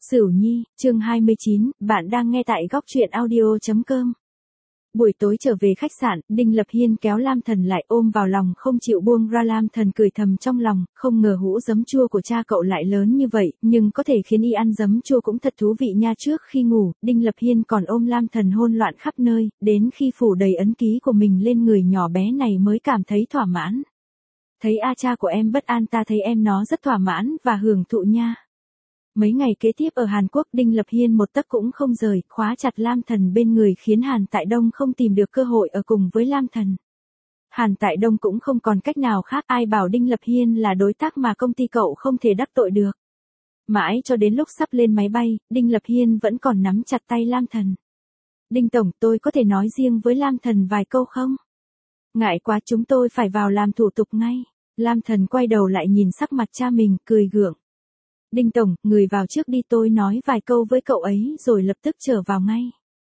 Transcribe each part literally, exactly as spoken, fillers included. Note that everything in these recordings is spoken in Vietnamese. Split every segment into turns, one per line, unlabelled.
Sửu Nhi, chương hai mươi chín, bạn đang nghe tại góc truyện audio chấm com. Buổi tối trở về khách sạn, Đinh Lập Hiên kéo Lam Thần lại ôm vào lòng không chịu buông ra. Lam Thần cười thầm trong lòng, không ngờ hũ giấm chua của cha cậu lại lớn như vậy, nhưng có thể khiến y ăn giấm chua cũng thật thú vị nha. Trước khi ngủ, Đinh Lập Hiên còn ôm Lam Thần hôn loạn khắp nơi, đến khi phủ đầy ấn ký của mình lên người nhỏ bé này mới cảm thấy thỏa mãn. Thấy a cha của em bất an, ta thấy em nó rất thỏa mãn và hưởng thụ nha. Mấy ngày kế tiếp ở Hàn Quốc, Đinh Lập Hiên một tấc cũng không rời, khóa chặt Lam Thần bên người khiến Hàn Tại Đông không tìm được cơ hội ở cùng với Lam Thần. Hàn Tại Đông cũng không còn cách nào khác, ai bảo Đinh Lập Hiên là đối tác mà công ty cậu không thể đắc tội được. Mãi cho đến lúc sắp lên máy bay, Đinh Lập Hiên vẫn còn nắm chặt tay Lam Thần. Đinh Tổng, tôi có thể nói riêng với Lam Thần vài câu không? Ngại quá, chúng tôi phải vào làm thủ tục ngay. Lam Thần quay đầu lại nhìn sắc mặt cha mình, cười gượng. Đinh Tổng, người vào trước đi, tôi nói vài câu với cậu ấy rồi lập tức trở vào ngay.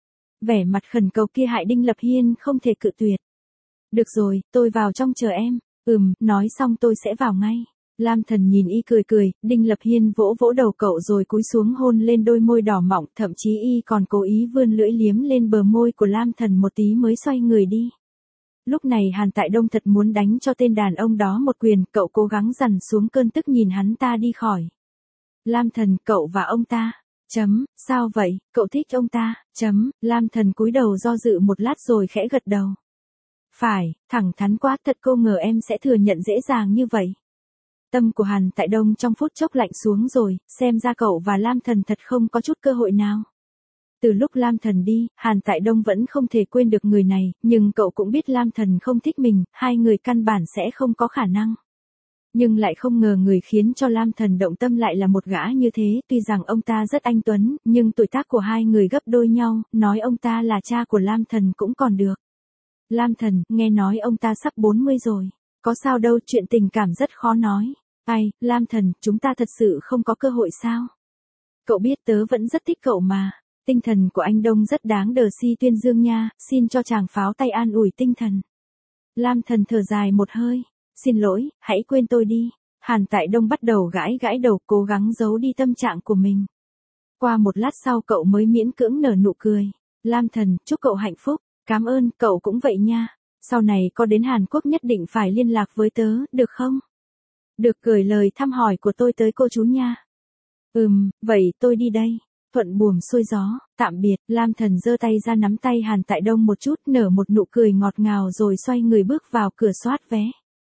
Vẻ mặt khẩn cầu kia hại Đinh Lập Hiên không thể cự tuyệt. Được rồi, tôi vào trong chờ em. Ừm, nói xong tôi sẽ vào ngay. Lam Thần nhìn y cười cười, Đinh Lập Hiên vỗ vỗ đầu cậu rồi cúi xuống hôn lên đôi môi đỏ mọng, thậm chí y còn cố ý vươn lưỡi liếm lên bờ môi của Lam Thần một tí mới xoay người đi. Lúc này Hàn Tại Đông thật muốn đánh cho tên đàn ông đó một quyền, cậu cố gắng dằn xuống cơn tức nhìn hắn ta đi khỏi. Lam Thần, cậu và ông ta. Chấm, sao vậy, cậu thích ông ta. Chấm, Lam Thần cúi đầu do dự một lát rồi khẽ gật đầu. Phải, thẳng thắn quá, thật cô ngờ em sẽ thừa nhận dễ dàng như vậy. Tâm của Hàn Tại Đông trong phút chốc lạnh xuống rồi, xem ra cậu và Lam Thần thật không có chút cơ hội nào. Từ lúc Lam Thần đi, Hàn Tại Đông vẫn không thể quên được người này, nhưng cậu cũng biết Lam Thần không thích mình, hai người căn bản sẽ không có khả năng. Nhưng lại không ngờ người khiến cho Lam Thần động tâm lại là một gã như thế, tuy rằng ông ta rất anh tuấn, nhưng tuổi tác của hai người gấp đôi nhau, nói ông ta là cha của Lam Thần cũng còn được. Lam Thần, nghe nói ông ta sắp bốn mươi rồi, có sao đâu, chuyện tình cảm rất khó nói. Ai, Lam Thần, chúng ta thật sự không có cơ hội sao? Cậu biết tớ vẫn rất thích cậu mà, tinh thần của anh Đông rất đáng đờ si tuyên dương nha, xin cho chàng pháo tay an ủi tinh thần. Lam Thần thở dài một hơi. Xin lỗi, hãy quên tôi đi. Hàn Tại Đông bắt đầu gãi gãi đầu, cố gắng giấu đi tâm trạng của mình. Qua một lát sau cậu mới miễn cưỡng nở nụ cười. Lam Thần, chúc cậu hạnh phúc. Cảm ơn, cậu cũng vậy nha. Sau này có đến Hàn Quốc nhất định phải liên lạc với tớ, được không? Được, gửi lời thăm hỏi của tôi tới cô chú nha. Ừm, vậy tôi đi đây. Thuận buồm xuôi gió, tạm biệt. Lam Thần giơ tay ra nắm tay Hàn Tại Đông một chút, nở một nụ cười ngọt ngào rồi xoay người bước vào cửa soát vé.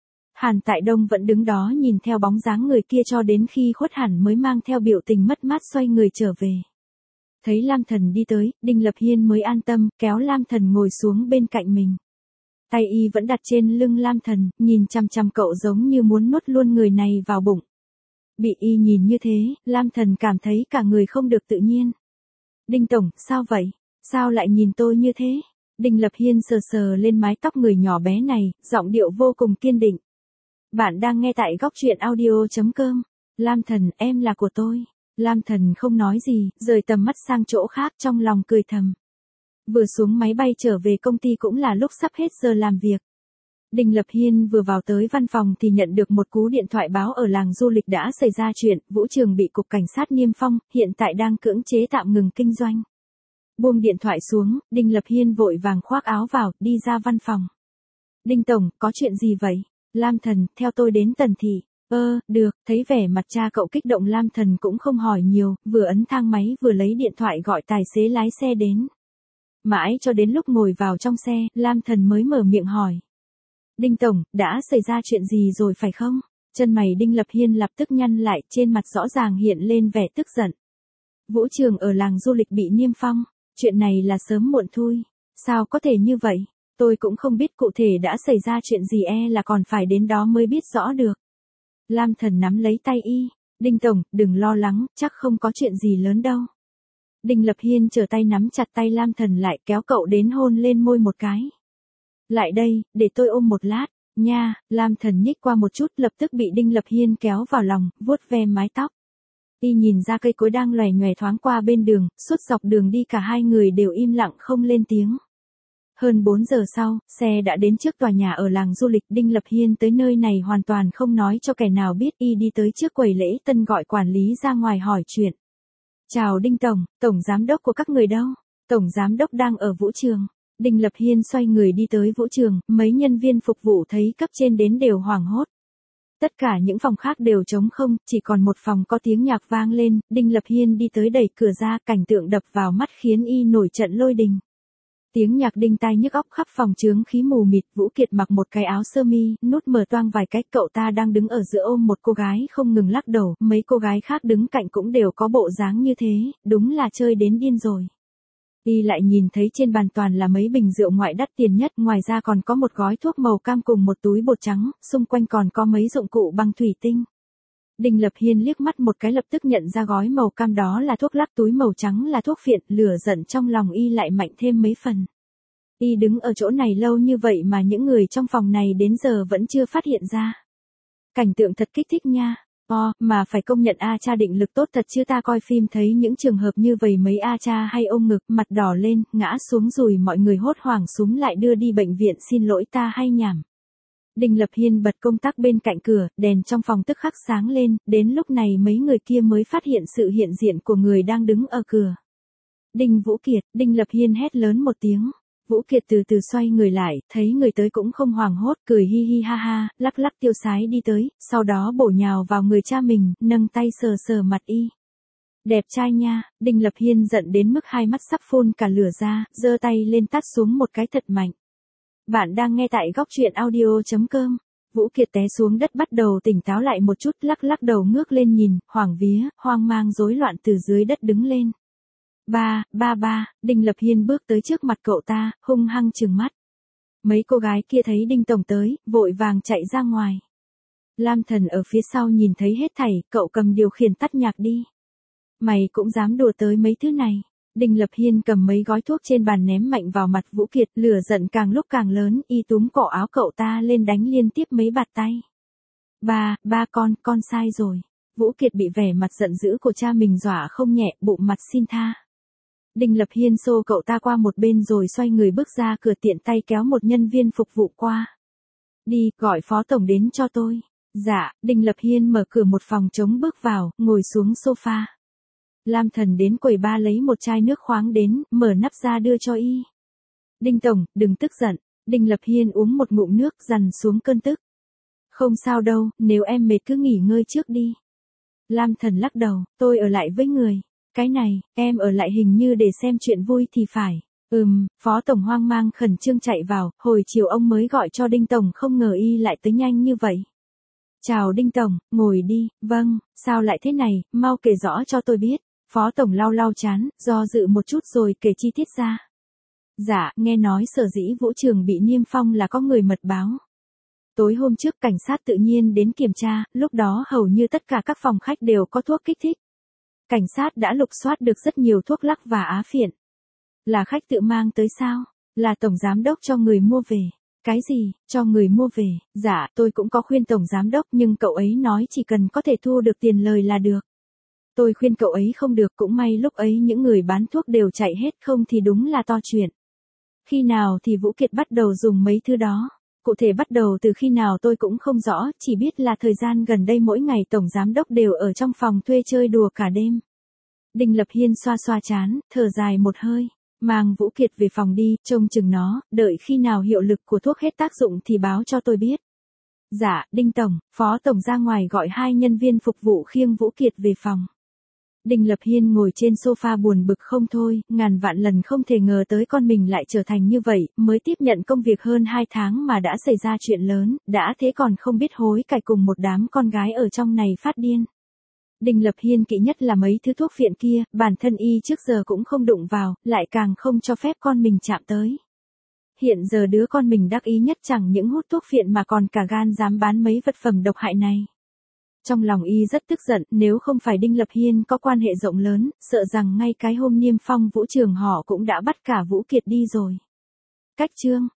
Hàn Tại Đông vẫn đứng đó nhìn theo bóng dáng người kia cho đến khi khuất hẳn mới mang theo biểu tình mất mát xoay người trở về. Thấy Lam Thần đi tới, Đinh Lập Hiên mới an tâm, kéo Lam Thần ngồi xuống bên cạnh mình. Tay y vẫn đặt trên lưng Lam Thần, nhìn chằm chằm cậu giống như muốn nuốt luôn người này vào bụng. Bị y nhìn như thế, Lam Thần cảm thấy cả người không được tự nhiên. Đinh Tổng, sao vậy? Sao lại nhìn tôi như thế? Đinh Lập Hiên sờ sờ lên mái tóc người nhỏ bé này, giọng điệu vô cùng kiên định. Bạn đang nghe tại góc truyện audio chấm com. Lam Thần, em là của tôi. Lam Thần không nói gì, rời tầm mắt sang chỗ khác trong lòng cười thầm. Vừa xuống máy bay trở về công ty cũng là lúc sắp hết giờ làm việc. Đinh Lập Hiên vừa vào tới văn phòng thì nhận được một cú điện thoại báo ở làng du lịch đã xảy ra chuyện, vũ trường bị cục cảnh sát niêm phong, hiện tại đang cưỡng chế tạm ngừng kinh doanh. Buông điện thoại xuống, Đinh Lập Hiên vội vàng khoác áo vào, đi ra văn phòng. Đinh Tổng, có chuyện gì vậy? Lam Thần, theo tôi đến Tần Thị. Ơ, được, thấy vẻ mặt cha cậu kích động Lam Thần cũng không hỏi nhiều, vừa ấn thang máy vừa lấy điện thoại gọi tài xế lái xe đến. Mãi cho đến lúc ngồi vào trong xe, Lam Thần mới mở miệng hỏi. Đinh Tổng, đã xảy ra chuyện gì rồi phải không? Chân mày Đinh Lập Hiên lập tức nhăn lại, trên mặt rõ ràng hiện lên vẻ tức giận. Vũ trường ở làng du lịch bị niêm phong, chuyện này là sớm muộn thôi. Sao có thể như vậy? Tôi cũng không biết cụ thể đã xảy ra chuyện gì, e là còn phải đến đó mới biết rõ được. Lam Thần nắm lấy tay y. Đinh Tổng, đừng lo lắng, chắc không có chuyện gì lớn đâu. Đinh Lập Hiên trở tay nắm chặt tay Lam Thần lại, kéo cậu đến hôn lên môi một cái. Lại đây, để tôi ôm một lát, nha. Lam Thần nhích qua một chút, lập tức bị Đinh Lập Hiên kéo vào lòng, vuốt ve mái tóc. Y nhìn ra cây cối đang lòe nhòe thoáng qua bên đường, suốt dọc đường đi cả hai người đều im lặng không lên tiếng. Hơn bốn giờ sau, xe đã đến trước tòa nhà ở làng du lịch. Đinh Lập Hiên tới nơi này hoàn toàn không nói cho kẻ nào biết, y đi tới trước quầy lễ tân gọi quản lý ra ngoài hỏi chuyện. Chào Đinh Tổng, Tổng Giám đốc của các người đâu? Tổng Giám đốc đang ở vũ trường. Đinh Lập Hiên xoay người đi tới vũ trường, mấy nhân viên phục vụ thấy cấp trên đến đều hoảng hốt. Tất cả những phòng khác đều trống không, chỉ còn một phòng có tiếng nhạc vang lên, Đinh Lập Hiên đi tới đẩy cửa ra, cảnh tượng đập vào mắt khiến y nổi trận lôi đình. Tiếng nhạc đinh tai nhức óc khắp phòng chướng khí mù mịt, Vũ Kiệt mặc một cái áo sơ mi, nút mở toang vài cái, cậu ta đang đứng ở giữa ôm một cô gái không ngừng lắc đầu, mấy cô gái khác đứng cạnh cũng đều có bộ dáng như thế, đúng là chơi đến điên rồi. Y lại nhìn thấy trên bàn toàn là mấy bình rượu ngoại đắt tiền nhất, ngoài ra còn có một gói thuốc màu cam cùng một túi bột trắng, xung quanh còn có mấy dụng cụ bằng thủy tinh. Đinh Lập Hiên liếc mắt một cái lập tức nhận ra gói màu cam đó là thuốc lắc, túi màu trắng là thuốc phiện, lửa giận trong lòng y lại mạnh thêm mấy phần. Y đứng ở chỗ này lâu như vậy mà những người trong phòng này đến giờ vẫn chưa phát hiện ra. Cảnh tượng thật kích thích nha. O, mà phải công nhận A cha định lực tốt thật chứ, ta coi phim thấy những trường hợp như vậy mấy A cha hay ôm ngực, mặt đỏ lên, ngã xuống rồi mọi người hốt hoảng súm lại đưa đi bệnh viện, xin lỗi ta hay nhảm. Đinh Lập Hiên bật công tắc bên cạnh cửa, đèn trong phòng tức khắc sáng lên, đến lúc này mấy người kia mới phát hiện sự hiện diện của người đang đứng ở cửa. Đinh Vũ Kiệt, Đinh Lập Hiên hét lớn một tiếng. Vũ Kiệt từ từ xoay người lại, thấy người tới cũng không hoảng hốt, cười hi hi ha ha, lắc lắc tiêu sái đi tới, sau đó bổ nhào vào người cha mình, nâng tay sờ sờ mặt y. Đẹp trai nha, Đinh Lập Hiên giận đến mức hai mắt sắp phun cả lửa ra, giơ tay lên tát xuống một cái thật mạnh. Bạn đang nghe tại góc truyện audio chấm com. Vũ Kiệt té xuống đất bắt đầu tỉnh táo lại một chút, lắc lắc đầu ngước lên nhìn, hoảng vía, hoang mang rối loạn từ dưới đất đứng lên. Ba, ba ba, Đinh Lập Hiên bước tới trước mặt cậu ta, hung hăng trừng mắt. Mấy cô gái kia thấy Đinh Tổng tới, vội vàng chạy ra ngoài. Lam Thần ở phía sau nhìn thấy hết thảy, cậu cầm điều khiển tắt nhạc đi. Mày cũng dám đùa tới mấy thứ này. Đinh Lập Hiên cầm mấy gói thuốc trên bàn ném mạnh vào mặt Vũ Kiệt, lửa giận càng lúc càng lớn, y túm cổ áo cậu ta lên đánh liên tiếp mấy bạt tay. Ba, ba con, con sai rồi. Vũ Kiệt bị vẻ mặt giận dữ của cha mình dọa không nhẹ, bụng mặt xin tha. Đinh Lập Hiên xô cậu ta qua một bên rồi xoay người bước ra cửa, tiện tay kéo một nhân viên phục vụ qua. Đi, gọi phó tổng đến cho tôi. Dạ, Đinh Lập Hiên mở cửa một phòng trống bước vào, ngồi xuống sofa. Lam Thần đến quầy ba lấy một chai nước khoáng đến, mở nắp ra đưa cho y. Đinh Tổng, đừng tức giận. Đinh Lập Hiên uống một ngụm nước dằn xuống cơn tức. Không sao đâu, nếu em mệt cứ nghỉ ngơi trước đi. Lam Thần lắc đầu, tôi ở lại với người. Cái này, em ở lại hình như để xem chuyện vui thì phải. Ừm, phó tổng hoang mang khẩn trương chạy vào, hồi chiều ông mới gọi cho Đinh Tổng, không ngờ y lại tới nhanh như vậy. Chào Đinh Tổng, ngồi đi. Vâng, sao lại thế này, mau kể rõ cho tôi biết. Phó tổng lau lau chán, do dự một chút rồi kể chi tiết ra. Dạ, nghe nói sở dĩ vũ trường bị niêm phong là có người mật báo. Tối hôm trước cảnh sát tự nhiên đến kiểm tra, lúc đó hầu như tất cả các phòng khách đều có thuốc kích thích. Cảnh sát đã lục soát được rất nhiều thuốc lắc và á phiện. Là khách tự mang tới sao? Là tổng giám đốc cho người mua về. Cái gì, cho người mua về? Dạ, tôi cũng có khuyên tổng giám đốc nhưng cậu ấy nói chỉ cần có thể thu được tiền lời là được. Tôi khuyên cậu ấy không được, cũng may lúc ấy những người bán thuốc đều chạy hết, không thì đúng là to chuyện. Khi nào thì Vũ Kiệt bắt đầu dùng mấy thứ đó? Cụ thể bắt đầu từ khi nào tôi cũng không rõ, chỉ biết là thời gian gần đây mỗi ngày tổng giám đốc đều ở trong phòng thuê chơi đùa cả đêm. Đinh Lập Hiên xoa xoa chán, thở dài một hơi, mang Vũ Kiệt về phòng đi, trông chừng nó, đợi khi nào hiệu lực của thuốc hết tác dụng thì báo cho tôi biết. Dạ, Đinh Tổng, phó tổng ra ngoài gọi hai nhân viên phục vụ khiêng Vũ Kiệt về phòng. Đinh Lập Hiên ngồi trên sofa buồn bực không thôi, ngàn vạn lần không thể ngờ tới con mình lại trở thành như vậy, mới tiếp nhận công việc hơn hai tháng mà đã xảy ra chuyện lớn, đã thế còn không biết hối cải cùng một đám con gái ở trong này phát điên. Đinh Lập Hiên kỵ nhất là mấy thứ thuốc phiện kia, bản thân y trước giờ cũng không đụng vào, lại càng không cho phép con mình chạm tới. Hiện giờ đứa con mình đắc ý nhất chẳng những hút thuốc phiện mà còn cả gan dám bán mấy vật phẩm độc hại này. Trong lòng y rất tức giận, nếu không phải Đinh Lập Hiên có quan hệ rộng lớn, sợ rằng ngay cái hôm niêm phong vũ trường họ cũng đã bắt cả Vũ Kiệt đi rồi. Cách chương